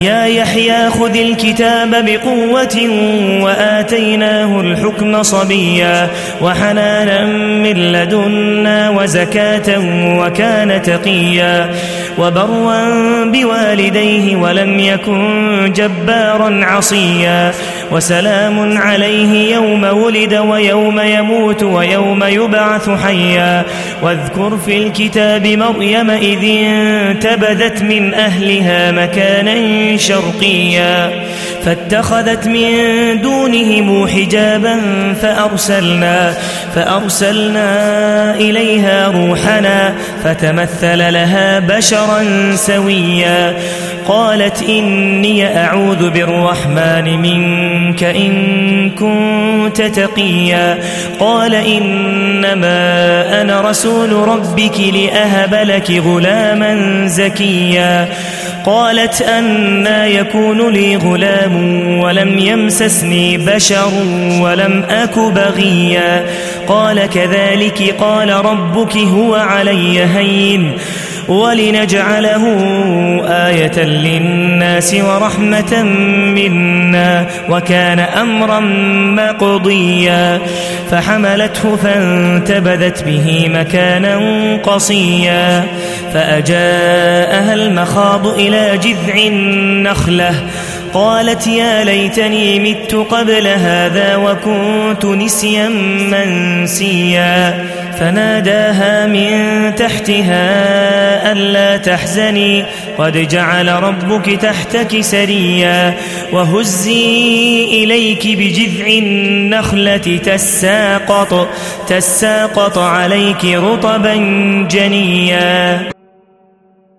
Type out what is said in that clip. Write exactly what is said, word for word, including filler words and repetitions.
يا يحيى خذ الكتاب بقوة وآتيناه الحكم صبيا وحنانا من لدنا وزكاة وكان تقيا وبرا بوالديه ولم يكن جبارا عصيا وسلام عليه يوم ولد ويوم يموت ويوم يبعث حيا واذكر في الكتاب مريم إذ انتبذت من أهلها مكانا شرقيا فاتخذت من دونهم حجابا فأرسلنا, فأرسلنا إليها روحنا فتمثل لها بشرا سويا قالت إني أعوذ بالرحمن منك إن كنت تقيا قال إنما أنا رسول ربك لأهب لك غلاما زكيا قالت أنى يكون لي غلام ولم يمسسني بشر ولم أك بغيا قال كذلك قال ربك هو علي هين ولنجعله آية للناس ورحمة منا وكان أمرا مقضيا فحملته فانتبذت به مكانا قصيا فأجاءها المخاض إلى جذع النخلة قالت يا ليتني مت قبل هذا وكنت نسيا منسيا فناداها من تحتها ألا تحزني قد جعل ربك تحتك سريا وهزي إليك بجذع النخلة تساقط, تساقط عليك رطبا جنيا.